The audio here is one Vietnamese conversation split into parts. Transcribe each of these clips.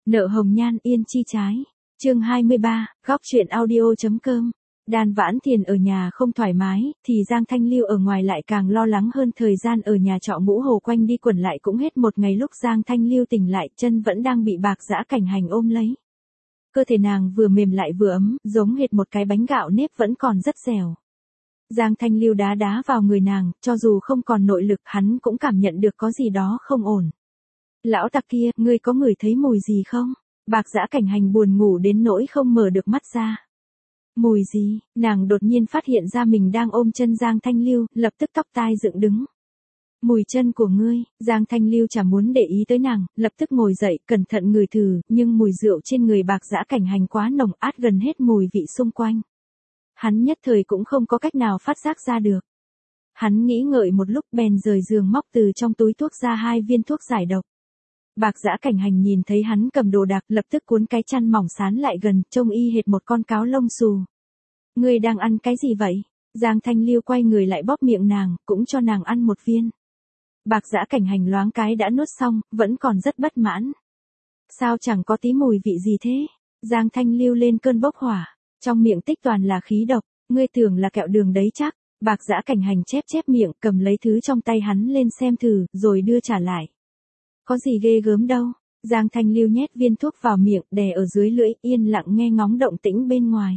Nợ hồng nhan yên chi trái. Chương 23, góc truyện audio.com. Đan Vãn Thiền ở nhà không thoải mái, thì Giang Thanh Lưu ở ngoài lại càng lo lắng hơn. Thời gian ở nhà trọ Ngũ Hồ quanh đi quẩn lại cũng hết một ngày. Lúc Giang Thanh Lưu tỉnh lại, chân vẫn đang bị Bạc Dã Cảnh Hành ôm lấy. Cơ thể nàng vừa mềm lại vừa ấm, giống hệt một cái bánh gạo nếp vẫn còn rất dẻo. Giang Thanh Lưu đá đá vào người nàng, cho dù không còn nội lực, hắn cũng cảm nhận được có gì đó không ổn. Lão tặc kia, ngươi có ngửi thấy mùi gì không? Bạc Dã Cảnh Hành buồn ngủ đến nỗi không mở được mắt ra. Mùi gì? Nàng đột nhiên phát hiện ra mình đang ôm chân Giang Thanh Lưu, lập tức tóc tai dựng đứng. Mùi chân của ngươi. Giang Thanh Lưu chả muốn để ý tới nàng, lập tức ngồi dậy, cẩn thận ngửi thử, nhưng mùi rượu trên người Bạc Dã Cảnh Hành quá nồng, át gần hết mùi vị xung quanh. Hắn nhất thời cũng không có cách nào phát giác ra được. Hắn nghĩ ngợi một lúc, bèn rời giường móc từ trong túi thuốc ra 2 viên thuốc giải độc. Bạc Dã Cảnh Hành nhìn thấy hắn cầm đồ đạc, lập tức cuốn cái chăn mỏng sán lại gần, trông y hệt một con cáo lông xù. Ngươi đang ăn cái gì vậy? Giang Thanh Lưu quay người lại bóp miệng nàng, cũng cho nàng ăn một viên. Bạc Dã Cảnh Hành loáng cái đã nuốt xong, vẫn còn rất bất mãn. Sao chẳng có tí mùi vị gì thế? Giang Thanh Lưu lên cơn bốc hỏa, trong miệng tích toàn là khí độc, ngươi tưởng là kẹo đường đấy chắc. Bạc Dã Cảnh Hành chép chép miệng, cầm lấy thứ trong tay hắn lên xem thử, rồi đưa trả lại. Có gì ghê gớm đâu. Giang Thanh Lưu nhét viên thuốc vào miệng, đè ở dưới lưỡi, yên lặng nghe ngóng động tĩnh bên ngoài.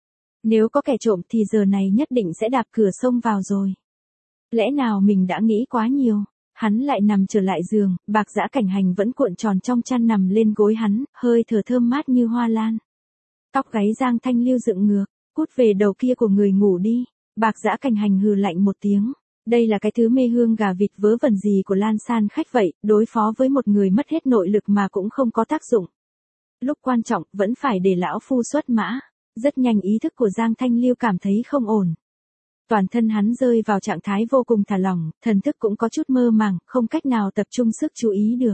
Nếu có kẻ trộm thì giờ này nhất định sẽ đạp cửa xông vào rồi. Lẽ nào mình đã nghĩ quá nhiều? Hắn lại nằm trở lại giường, Bạc Dã Cảnh Hành vẫn cuộn tròn trong chăn nằm lên gối hắn, hơi thở thơm mát như hoa lan. Tóc gáy Giang Thanh Lưu dựng ngược, cút về đầu kia của người ngủ đi. Bạc Dã Cảnh Hành hừ lạnh một tiếng. Đây là cái thứ mê hương gà vịt vớ vẩn gì của Lan San khách vậy, đối phó với một người mất hết nội lực mà cũng không có tác dụng. Lúc quan trọng, vẫn phải để lão phu xuất mã. Rất nhanh ý thức của Giang Thanh Lưu cảm thấy không ổn. Toàn thân hắn rơi vào trạng thái vô cùng thả lỏng, thần thức cũng có chút mơ màng, không cách nào tập trung sức chú ý được.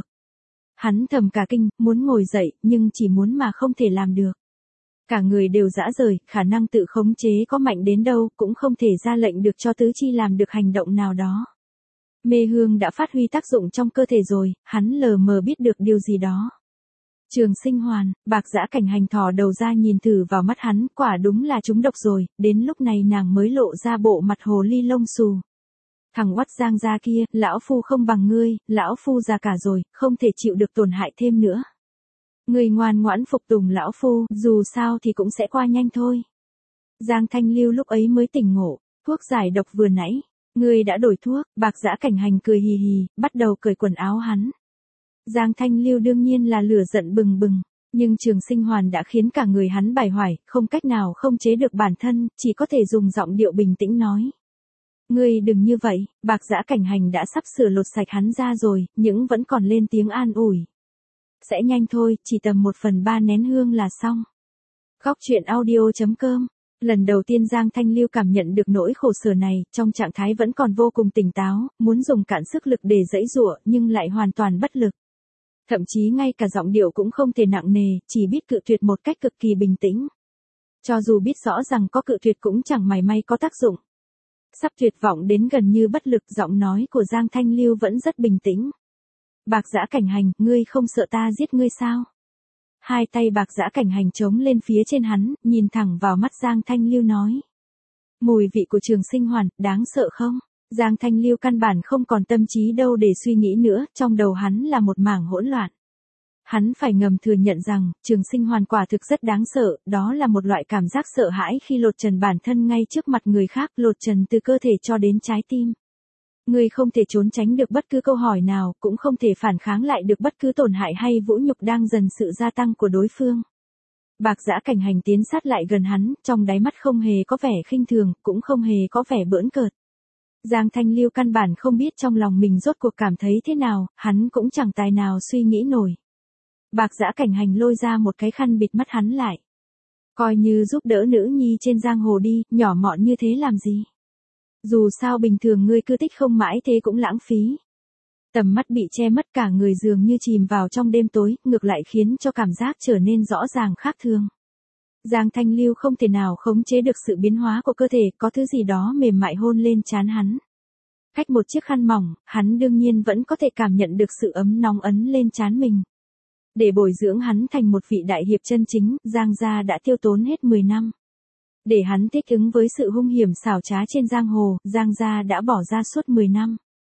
Hắn thầm cả kinh, muốn ngồi dậy, nhưng chỉ muốn mà không thể làm được. Cả người đều rã rời, khả năng tự khống chế có mạnh đến đâu, cũng không thể ra lệnh được cho tứ chi làm được hành động nào đó. Mê hương đã phát huy tác dụng trong cơ thể rồi, hắn lờ mờ biết được điều gì đó. Trường Sinh Hoàn. Bạc Dã Cảnh Hành thò đầu ra nhìn thử vào mắt hắn, quả đúng là trúng độc rồi, đến lúc này nàng mới lộ ra bộ mặt hồ ly lông xù. Thằng oắt Giang gia kia, lão phu không bằng ngươi, lão phu già cả rồi, không thể chịu được tổn hại thêm nữa. Ngươi ngoan ngoãn phục tùng lão phu, dù sao thì cũng sẽ qua nhanh thôi. Giang Thanh Lưu lúc ấy mới tỉnh ngộ, thuốc giải độc vừa nãy, ngươi đã đổi thuốc. Bạc Dã Cảnh Hành cười hì hì, bắt đầu cởi quần áo hắn. Giang Thanh Lưu đương nhiên là lửa giận bừng bừng, nhưng Trường Sinh Hoàn đã khiến cả người hắn bải hoài, không cách nào không chế được bản thân, chỉ có thể dùng giọng điệu bình tĩnh nói. Ngươi đừng như vậy. Bạc Dã Cảnh Hành đã sắp sửa lột sạch hắn ra rồi, nhưng vẫn còn lên tiếng an ủi. Sẽ nhanh thôi, chỉ tầm 1/3 nén hương là xong. Góc truyện audio.com. Lần đầu tiên Giang Thanh Lưu cảm nhận được nỗi khổ sở này, trong trạng thái vẫn còn vô cùng tỉnh táo, muốn dùng cạn sức lực để giãy giụa, nhưng lại hoàn toàn bất lực. Thậm chí ngay cả giọng điệu cũng không thể nặng nề, chỉ biết cự tuyệt một cách cực kỳ bình tĩnh. Cho dù biết rõ rằng có cự tuyệt cũng chẳng mảy may có tác dụng. Sắp tuyệt vọng đến gần như bất lực, giọng nói của Giang Thanh Lưu vẫn rất bình tĩnh. Bạc Dã Cảnh Hành, ngươi không sợ ta giết ngươi sao? Hai tay Bạc Dã Cảnh Hành chống lên phía trên hắn, nhìn thẳng vào mắt Giang Thanh Lưu nói. Mùi vị của Trường Sinh Hoàn, đáng sợ không? Giang Thanh Lưu căn bản không còn tâm trí đâu để suy nghĩ nữa, trong đầu hắn là một mảng hỗn loạn. Hắn phải ngầm thừa nhận rằng, Trường Sinh Hoàn quả thực rất đáng sợ, đó là một loại cảm giác sợ hãi khi lột trần bản thân ngay trước mặt người khác, lột trần từ cơ thể cho đến trái tim. Ngươi không thể trốn tránh được bất cứ câu hỏi nào, cũng không thể phản kháng lại được bất cứ tổn hại hay vũ nhục đang dần sự gia tăng của đối phương. Bạc Dã Cảnh Hành tiến sát lại gần hắn, trong đáy mắt không hề có vẻ khinh thường, cũng không hề có vẻ bỡn cợt. Giang Thanh Lưu căn bản không biết trong lòng mình rốt cuộc cảm thấy thế nào, hắn cũng chẳng tài nào suy nghĩ nổi. Bạc Dã Cảnh Hành lôi ra một cái khăn bịt mắt hắn lại. Coi như giúp đỡ nữ nhi trên giang hồ đi, nhỏ mọn như thế làm gì? Dù sao bình thường ngươi cứ tích không mãi thế cũng lãng phí. Tầm mắt bị che mất, cả người dường như chìm vào trong đêm tối, ngược lại khiến cho cảm giác trở nên rõ ràng khác thường. Giang Thanh Lưu không thể nào khống chế được sự biến hóa của cơ thể, có thứ gì đó mềm mại hôn lên trán hắn. Cách một chiếc khăn mỏng, hắn đương nhiên vẫn có thể cảm nhận được sự ấm nóng ấn lên trán mình. Để bồi dưỡng hắn thành một vị đại hiệp chân chính, Giang gia đã tiêu tốn hết 10 năm. Để hắn thích ứng với sự hung hiểm xảo trá trên giang hồ, Giang gia đã bỏ ra suốt 10 năm.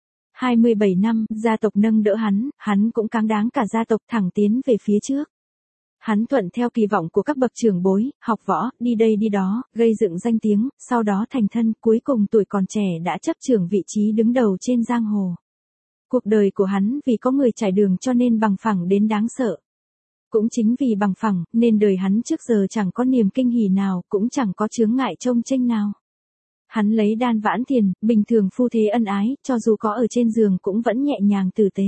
27 năm, gia tộc nâng đỡ hắn cũng cáng đáng cả gia tộc thẳng tiến về phía trước. Hắn thuận theo kỳ vọng của các bậc trưởng bối, học võ, đi đây đi đó, gây dựng danh tiếng, sau đó thành thân, cuối cùng tuổi còn trẻ đã chấp trưởng vị trí đứng đầu trên giang hồ. Cuộc đời của hắn vì có người trải đường cho nên bằng phẳng đến đáng sợ. Cũng chính vì bằng phẳng, nên đời hắn trước giờ chẳng có niềm kinh hỉ nào, cũng chẳng có chướng ngại trông chênh nào. Hắn lấy Đan Vãn Thiền, bình thường phu thế ân ái, cho dù có ở trên giường cũng vẫn nhẹ nhàng tử tế.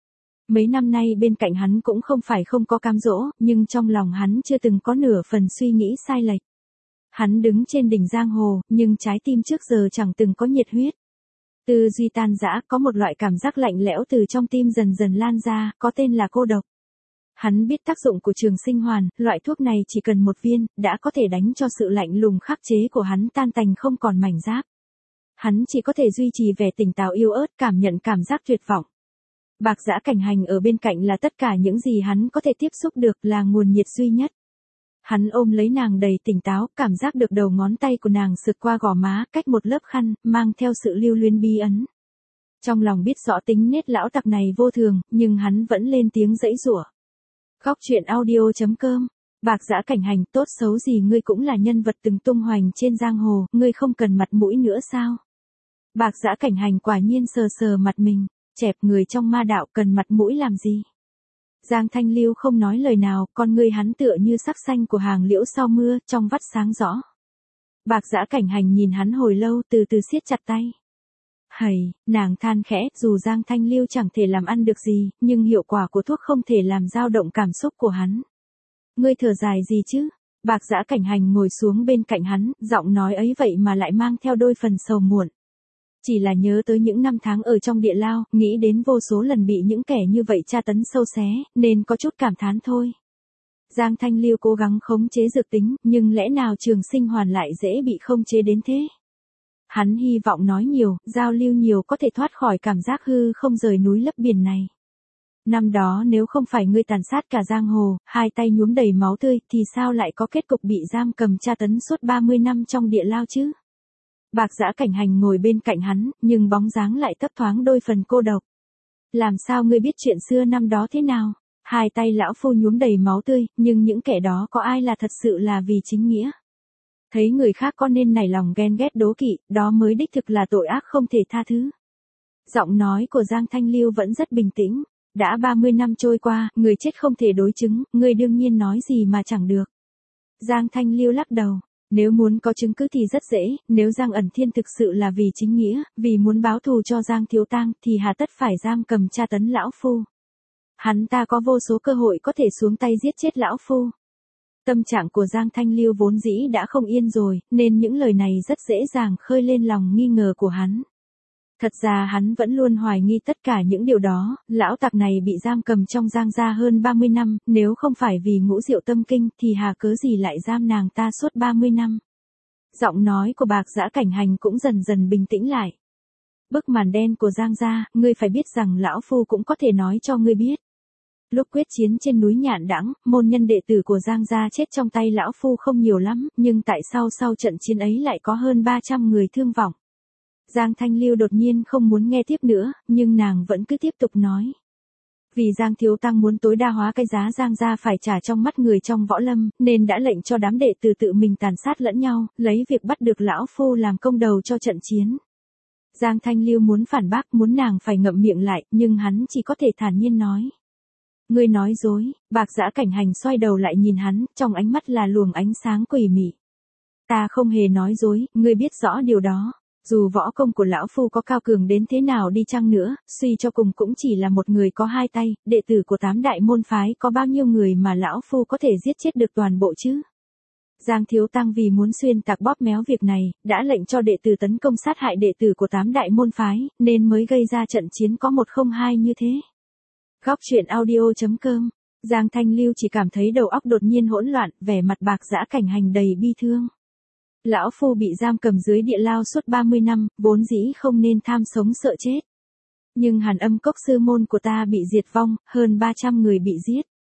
Mấy năm nay bên cạnh hắn cũng không phải không có cám dỗ, nhưng trong lòng hắn chưa từng có nửa phần suy nghĩ sai lệch. Hắn đứng trên đỉnh giang hồ, nhưng trái tim trước giờ chẳng từng có nhiệt huyết. Tư duy tan rã, có một loại cảm giác lạnh lẽo từ trong tim dần dần lan ra, có tên là cô độc. Hắn biết tác dụng của Trường Sinh Hoàn, loại thuốc này chỉ cần một viên, đã có thể đánh cho sự lạnh lùng khắc chế của hắn tan tành không còn mảnh giáp. Hắn chỉ có thể duy trì vẻ tỉnh táo yếu ớt, cảm nhận cảm giác tuyệt vọng. Bạc Giã Cảnh Hành ở bên cạnh là tất cả những gì hắn có thể tiếp xúc được, là nguồn nhiệt duy nhất. Hắn ôm lấy nàng đầy tỉnh táo, cảm giác được đầu ngón tay của nàng sượt qua gò má, cách một lớp khăn, mang theo sự lưu luyến bí ẩn. Trong lòng biết rõ tính nết lão tặc này vô thường, nhưng hắn vẫn lên tiếng giãy giụa. Góc truyện audio.com. Bạc Giã Cảnh Hành, tốt xấu gì ngươi cũng là nhân vật từng tung hoành trên giang hồ, ngươi không cần mặt mũi nữa sao? Bạc Giã Cảnh Hành quả nhiên sờ sờ mặt mình, chẹp, người trong ma đạo cần mặt mũi làm gì? Giang Thanh Lưu không nói lời nào, con ngươi hắn tựa như sắc xanh của hàng liễu sau mưa, trong vắt sáng rõ. Bạc Giã Cảnh Hành nhìn hắn hồi lâu, từ từ siết chặt tay. Hầy, nàng than khẽ, dù Giang Thanh Lưu chẳng thể làm ăn được gì, nhưng hiệu quả của thuốc không thể làm dao động cảm xúc của hắn. Ngươi thở dài gì chứ? Bạc Giã Cảnh Hành ngồi xuống bên cạnh hắn, giọng nói ấy vậy mà lại mang theo đôi phần sầu muộn. Chỉ là nhớ tới những năm tháng ở trong địa lao, nghĩ đến vô số lần bị những kẻ như vậy tra tấn sâu xé, nên có chút cảm thán thôi. Giang Thanh Lưu cố gắng khống chế dược tính, nhưng lẽ nào Trường Sinh Hoàn lại dễ bị khống chế đến thế? Hắn hy vọng nói nhiều, giao lưu nhiều có thể thoát khỏi cảm giác hư không rời núi lấp biển này. Năm đó nếu không phải ngươi tàn sát cả giang hồ, hai tay nhuốm đầy máu tươi, thì sao lại có kết cục bị giam cầm tra tấn suốt 30 năm trong địa lao chứ? Bạc Giã Cảnh Hành ngồi bên cạnh hắn, nhưng bóng dáng lại thấp thoáng đôi phần cô độc. Làm sao ngươi biết chuyện xưa năm đó thế nào? Hai tay lão phu nhuốm đầy máu tươi, nhưng những kẻ đó có ai là thật sự là vì chính nghĩa? Thấy người khác có nên nảy lòng ghen ghét đố kỵ, đó mới đích thực là tội ác không thể tha thứ. Giọng nói của Giang Thanh Lưu vẫn rất bình tĩnh. Đã 30 năm trôi qua, người chết không thể đối chứng, ngươi đương nhiên nói gì mà chẳng được. Giang Thanh Lưu lắc đầu. Nếu muốn có chứng cứ thì rất dễ, nếu Giang Ẩn Thiên thực sự là vì chính nghĩa, vì muốn báo thù cho Giang Thiếu Tang, thì hà tất phải giam cầm tra tấn lão phu. Hắn ta có vô số cơ hội có thể xuống tay giết chết lão phu. Tâm trạng của Giang Thanh Lưu vốn dĩ đã không yên rồi, nên những lời này rất dễ dàng khơi lên lòng nghi ngờ của hắn. Thật ra hắn vẫn luôn hoài nghi tất cả những điều đó, lão tặc này bị giam cầm trong Giang gia hơn 30 năm, nếu không phải vì ngũ diệu tâm kinh thì hà cớ gì lại giam nàng ta suốt 30 năm. Giọng nói của Bạc Giã Cảnh Hành cũng dần dần bình tĩnh lại. Bức màn đen của Giang gia, ngươi phải biết rằng lão phu cũng có thể nói cho ngươi biết. Lúc quyết chiến trên núi Nhạn Đãng, môn nhân đệ tử của Giang gia chết trong tay lão phu không nhiều lắm, nhưng tại sao sau trận chiến ấy lại có hơn 300 người thương vong. Giang Thanh Lưu đột nhiên không muốn nghe tiếp nữa, nhưng nàng vẫn cứ tiếp tục nói. Vì Giang Thiếu Tăng muốn tối đa hóa cái giá Giang gia phải trả trong mắt người trong võ lâm, nên đã lệnh cho đám đệ tử tự mình tàn sát lẫn nhau, lấy việc bắt được lão phu làm công đầu cho trận chiến. Giang Thanh Lưu muốn phản bác, muốn nàng phải ngậm miệng lại, nhưng hắn chỉ có thể thản nhiên nói. Ngươi nói dối. Bạc Giã Cảnh Hành xoay đầu lại nhìn hắn, trong ánh mắt là luồng ánh sáng quỷ mị. Ta không hề nói dối, ngươi biết rõ điều đó. Dù võ công của lão phu có cao cường đến thế nào đi chăng nữa, suy cho cùng cũng chỉ là một người có hai tay, đệ tử của 8 đại môn phái có bao nhiêu người mà lão phu có thể giết chết được toàn bộ chứ? Giang Thiếu Tăng vì muốn xuyên tạc bóp méo việc này, đã lệnh cho đệ tử tấn công sát hại đệ tử của 8 đại môn phái, nên mới gây ra trận chiến có 102 như thế. Góc truyện audio.com. Giang Thanh Lưu chỉ cảm thấy đầu óc đột nhiên hỗn loạn, vẻ mặt Bạc Giã Cảnh Hành đầy bi thương. Lão phu bị giam cầm dưới địa lao suốt 30 năm, vốn dĩ không nên tham sống sợ chết. Nhưng Hàn Âm Cốc sư môn của ta bị diệt vong, hơn 300 người bị giết.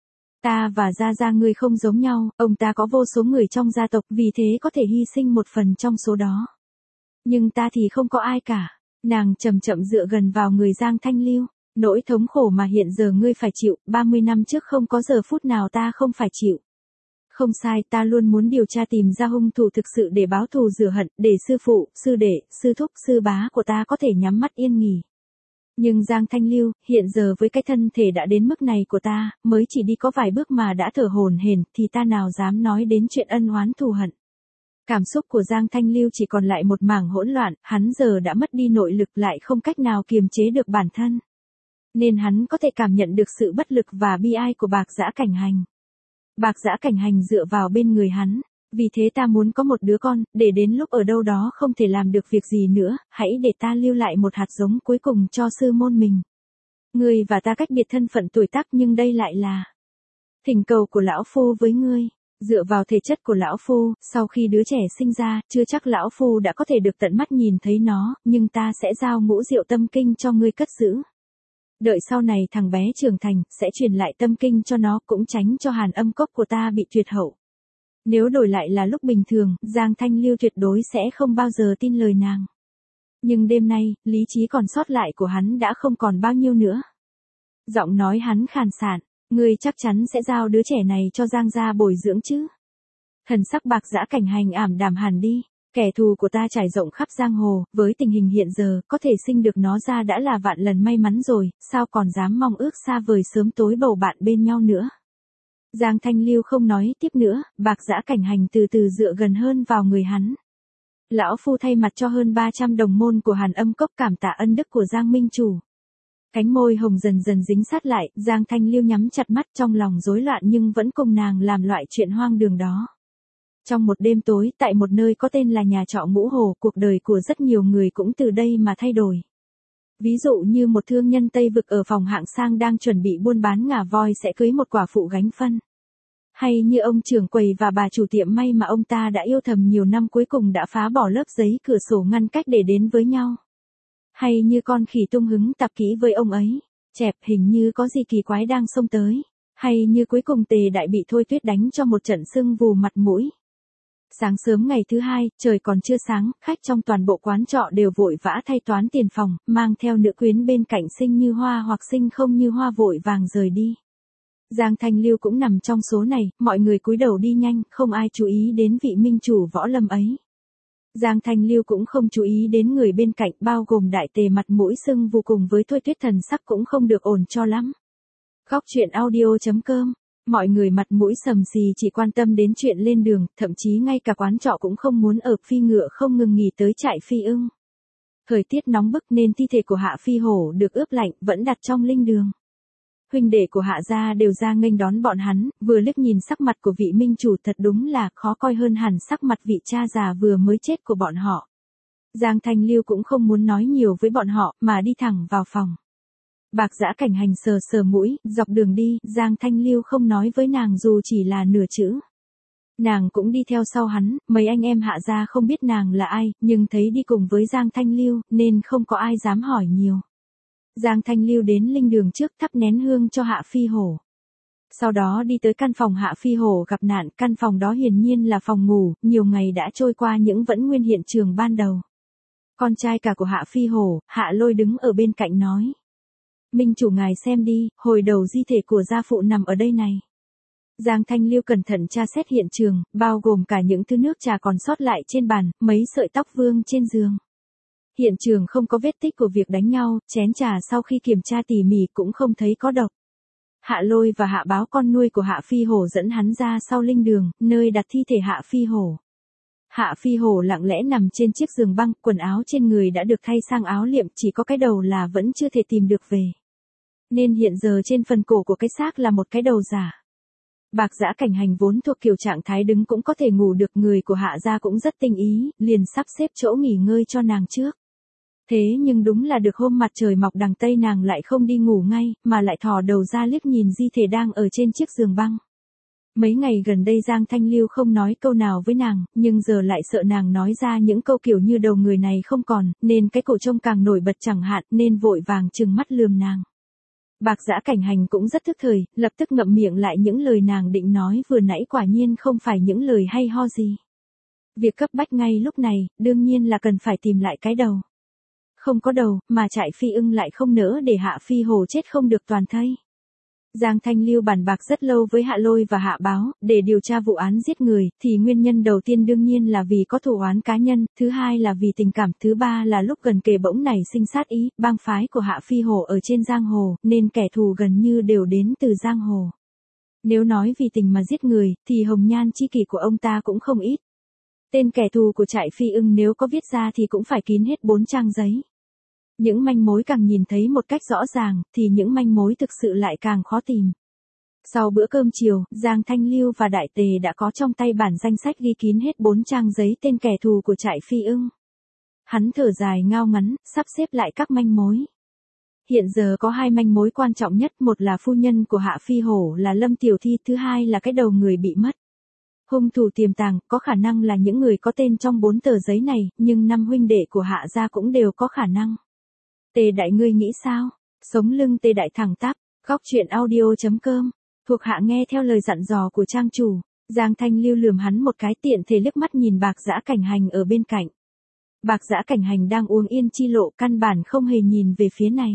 Ta và Gia Gia ngươi không giống nhau, ông ta có vô số người trong gia tộc vì thế có thể hy sinh một phần trong số đó. Nhưng ta thì không có ai cả. Nàng chậm chậm dựa gần vào người Giang Thanh Lưu. Nỗi thống khổ mà hiện giờ ngươi phải chịu, 30 năm trước không có giờ phút nào ta không phải chịu. Không sai, ta luôn muốn điều tra tìm ra hung thủ thực sự để báo thù rửa hận, để sư phụ, sư đệ, sư thúc, sư bá của ta có thể nhắm mắt yên nghỉ. Nhưng Giang Thanh Lưu, hiện giờ với cái thân thể đã đến mức này của ta, mới chỉ đi có vài bước mà đã thở hổn hển, thì ta nào dám nói đến chuyện ân oán thù hận. Cảm xúc của Giang Thanh Lưu chỉ còn lại một mảng hỗn loạn, hắn giờ đã mất đi nội lực lại không cách nào kiềm chế được bản thân. Nên hắn có thể cảm nhận được sự bất lực và bi ai của Bạc Dã Cảnh Hành. Bạc Dã Cảnh Hành dựa vào bên người hắn. Vì thế ta muốn có một đứa con, để đến lúc ở đâu đó không thể làm được việc gì nữa, hãy để ta lưu lại một hạt giống cuối cùng cho sư môn mình. Ngươi và ta cách biệt thân phận tuổi tác nhưng đây lại là thỉnh cầu của lão phu với ngươi. Dựa vào thể chất của lão phu, sau khi đứa trẻ sinh ra, chưa chắc lão phu đã có thể được tận mắt nhìn thấy nó, nhưng ta sẽ giao ngũ diệu tâm kinh cho ngươi cất giữ. Đợi sau này thằng bé trưởng thành, sẽ truyền lại tâm kinh cho nó, cũng tránh cho hàn âm cốc của ta bị tuyệt hậu. Nếu đổi lại là lúc bình thường, Giang Thanh Lưu tuyệt đối sẽ không bao giờ tin lời nàng. Nhưng đêm nay, lý trí còn sót lại của hắn đã không còn bao nhiêu nữa. Giọng nói hắn khàn sạn, ngươi chắc chắn sẽ giao đứa trẻ này cho Giang gia bồi dưỡng chứ. Thần sắc Bạc Dã Cảnh Hành ảm đạm hẳn đi. Kẻ thù của ta trải rộng khắp giang hồ, với tình hình hiện giờ, có thể sinh được nó ra đã là vạn lần may mắn rồi, sao còn dám mong ước xa vời sớm tối bầu bạn bên nhau nữa. Giang Thanh Lưu không nói tiếp nữa, Bạc Dã Cảnh Hành từ từ dựa gần hơn vào người hắn. Lão phu thay mặt cho hơn 300 đồng môn của Hàn Âm Cốc cảm tạ ân đức của Giang Minh Chủ. Cánh môi hồng dần dần dính sát lại, Giang Thanh Lưu nhắm chặt mắt trong lòng rối loạn nhưng vẫn cùng nàng làm loại chuyện hoang đường đó. Trong một đêm tối, tại một nơi có tên là nhà trọ Ngũ Hồ, cuộc đời của rất nhiều người cũng từ đây mà thay đổi. Ví dụ như một thương nhân Tây Vực ở phòng hạng sang đang chuẩn bị buôn bán ngà voi sẽ cưới một quả phụ gánh phân. Hay như ông trưởng quầy và bà chủ tiệm may mà ông ta đã yêu thầm nhiều năm cuối cùng đã phá bỏ lớp giấy cửa sổ ngăn cách để đến với nhau. Hay như con khỉ tung hứng tập kỹ với ông ấy. Chẹp, hình như có gì kỳ quái đang xông tới. Hay như cuối cùng Tề Đại bị Thôi Tuyết đánh cho một trận sưng vù mặt mũi. Sáng sớm ngày thứ hai, trời còn chưa sáng, khách trong toàn bộ quán trọ đều vội vã thay toán tiền phòng, mang theo nữ quyến bên cạnh xinh như hoa hoặc xinh không như hoa vội vàng rời đi. Giang Thanh Lưu cũng nằm trong số này, mọi người cúi đầu đi nhanh, không ai chú ý đến vị minh chủ Võ Lâm ấy. Giang Thanh Lưu cũng không chú ý đến người bên cạnh, bao gồm Đại Tề mặt mũi sưng vô cùng với Thôi Tuyết thần sắc cũng không được ổn cho lắm. Góc truyện audio.com. Mọi người mặt mũi sầm xì chỉ quan tâm đến chuyện lên đường, thậm chí ngay cả quán trọ cũng không muốn ở, phi ngựa không ngừng nghỉ tới trại phi ưng. Thời tiết nóng bức nên thi thể của Hạ Phi Hổ được ướp lạnh, vẫn đặt trong linh đường. Huynh đệ của Hạ gia đều ra nghênh đón bọn hắn, vừa liếc nhìn sắc mặt của vị minh chủ thật đúng là khó coi hơn hẳn sắc mặt vị cha già vừa mới chết của bọn họ. Giang Thanh Lưu cũng không muốn nói nhiều với bọn họ, mà đi thẳng vào phòng. Bạc Dã Cảnh Hành sờ sờ mũi, dọc đường đi, Giang Thanh Lưu không nói với nàng dù chỉ là nửa chữ. Nàng cũng đi theo sau hắn, mấy anh em Hạ gia không biết nàng là ai, nhưng thấy đi cùng với Giang Thanh Lưu, nên không có ai dám hỏi nhiều. Giang Thanh Lưu đến linh đường trước thắp nén hương cho Hạ Phi Hổ. Sau đó đi tới căn phòng Hạ Phi Hổ gặp nạn, căn phòng đó hiển nhiên là phòng ngủ, nhiều ngày đã trôi qua nhưng vẫn nguyên hiện trường ban đầu. Con trai cả của Hạ Phi Hổ, Hạ Lôi đứng ở bên cạnh nói. Minh chủ ngài xem đi, hồi đầu di thể của gia phụ nằm ở đây này. Giang Thanh Lưu cẩn thận tra xét hiện trường, bao gồm cả những thứ nước trà còn sót lại trên bàn, mấy sợi tóc vương trên giường. Hiện trường không có vết tích của việc đánh nhau, chén trà sau khi kiểm tra tỉ mỉ cũng không thấy có độc. Hạ Lôi và Hạ Báo con nuôi của Hạ Phi Hổ dẫn hắn ra sau linh đường, nơi đặt thi thể Hạ Phi Hổ. Hạ Phi Hổ lặng lẽ nằm trên chiếc giường băng, quần áo trên người đã được thay sang áo liệm, chỉ có cái đầu là vẫn chưa thể tìm được về. Nên hiện giờ trên phần cổ của cái xác là một cái đầu giả. Bạc Dã Cảnh Hành vốn thuộc kiểu trạng thái đứng cũng có thể ngủ được, người của Hạ gia cũng rất tinh ý, liền sắp xếp chỗ nghỉ ngơi cho nàng trước. Thế nhưng đúng là được hôm mặt trời mọc đằng Tây nàng lại không đi ngủ ngay, mà lại thò đầu ra liếc nhìn di thể đang ở trên chiếc giường băng. Mấy ngày gần đây Giang Thanh Lưu không nói câu nào với nàng, nhưng giờ lại sợ nàng nói ra những câu kiểu như đầu người này không còn, nên cái cổ trông càng nổi bật chẳng hạn, nên vội vàng trừng mắt lườm nàng. Bạc Giã Cảnh Hành cũng rất thức thời, lập tức ngậm miệng lại những lời nàng định nói vừa nãy quả nhiên không phải những lời hay ho gì. Việc cấp bách ngay lúc này, đương nhiên là cần phải tìm lại cái đầu. Không có đầu, mà Trại Phi Ưng lại không nỡ để Hạ Phi Hồ chết không được toàn thây. Giang Thanh Lưu bàn bạc rất lâu với Hạ Lôi và Hạ Báo, để điều tra vụ án giết người, thì nguyên nhân đầu tiên đương nhiên là vì có thù oán cá nhân, thứ hai là vì tình cảm, thứ ba là lúc gần kề bỗng nảy sinh sát ý, bang phái của Hạ Phi Hồ ở trên giang hồ, nên kẻ thù gần như đều đến từ giang hồ. Nếu nói vì tình mà giết người, thì hồng nhan chi kỷ của ông ta cũng không ít. Tên kẻ thù của Trại Phi Ưng nếu có viết ra thì cũng phải kín hết 4 trang giấy. Những manh mối càng nhìn thấy một cách rõ ràng, thì những manh mối thực sự lại càng khó tìm. Sau bữa cơm chiều, Giang Thanh Lưu và Đại Tề đã có trong tay bản danh sách ghi kín hết 4 trang giấy tên kẻ thù của Trại Phi Ưng. Hắn thở dài ngao ngắn, sắp xếp lại các manh mối. Hiện giờ có 2 manh mối quan trọng nhất, một là phu nhân của Hạ Phi Hổ là Lâm Tiểu Thi, thứ hai là cái đầu người bị mất. Hung thủ tiềm tàng, có khả năng là những người có tên trong 4 tờ giấy này, nhưng 5 huynh đệ của Hạ gia cũng đều có khả năng. Tề Đại ngươi nghĩ sao? Sống lưng Tề Đại thẳng tắp, góc truyện audio.com. Thuộc hạ nghe theo lời dặn dò của trang chủ. Giang Thanh Lưu lườm hắn một cái, tiện thể liếc mắt nhìn Bạc Giã Cảnh Hành ở bên cạnh. Bạc Giã Cảnh Hành đang uống yên chi lộ, căn bản không hề nhìn về phía này.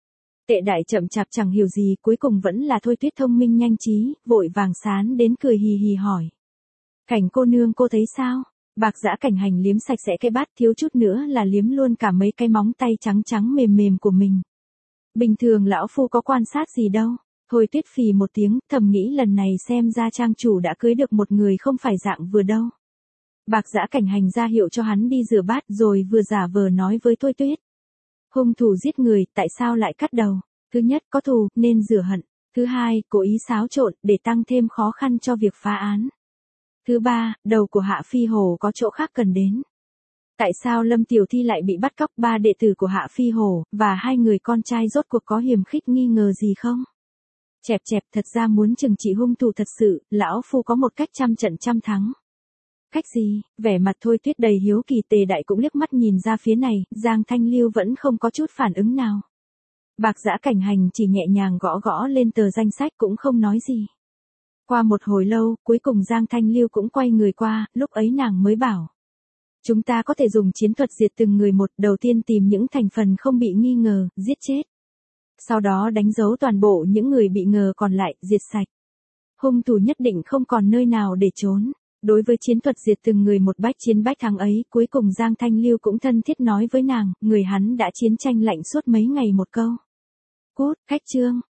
Tề Đại chậm chạp chẳng hiểu gì, cuối cùng vẫn là Thôi Tuyết thông minh nhanh trí, vội vàng sán đến cười hì hì hỏi. Cảnh cô nương cô thấy sao? Bạc Giã Cảnh Hành liếm sạch sẽ cái bát, thiếu chút nữa là liếm luôn cả mấy cái móng tay trắng trắng mềm mềm của mình. Bình thường lão phu có quan sát gì đâu. Thôi Tuyết phì một tiếng, thầm nghĩ lần này xem ra trang chủ đã cưới được một người không phải dạng vừa đâu. Bạc Giã Cảnh Hành ra hiệu cho hắn đi rửa bát, rồi vừa giả vờ nói với Thôi Tuyết. Hung thủ giết người, tại sao lại cắt đầu? Thứ nhất, có thù, nên rửa hận. Thứ hai, cố ý xáo trộn, để tăng thêm khó khăn cho việc phá án. Thứ ba, đầu của Hạ Phi Hồ có chỗ khác cần đến. Tại sao Lâm Tiểu Thi lại bị bắt cóc? 3 đệ tử của Hạ Phi Hồ, và 2 người con trai rốt cuộc có hiềm khích nghi ngờ gì không? Chẹp chẹp, thật ra muốn trừng trị hung thủ thật sự, lão phu có một cách trăm trận trăm thắng. Cách gì? Vẻ mặt Thôi Tuyết đầy hiếu kỳ. Tề Đại cũng liếc mắt nhìn ra phía này, Giang Thanh Lưu vẫn không có chút phản ứng nào. Bạc Giã Cảnh Hành chỉ nhẹ nhàng gõ gõ lên tờ danh sách, cũng không nói gì. Qua một hồi lâu, cuối cùng Giang Thanh Lưu cũng quay người qua, lúc ấy nàng mới bảo. Chúng ta có thể dùng chiến thuật diệt từng người một, đầu tiên tìm những thành phần không bị nghi ngờ, giết chết. Sau đó đánh dấu toàn bộ những người bị ngờ còn lại, diệt sạch. Hung thủ nhất định không còn nơi nào để trốn. Đối với chiến thuật diệt từng người một, bách chiến bách thắng ấy, cuối cùng Giang Thanh Lưu cũng thân thiết nói với nàng, người hắn đã chiến tranh lạnh suốt mấy ngày một câu. Cút, khách trương.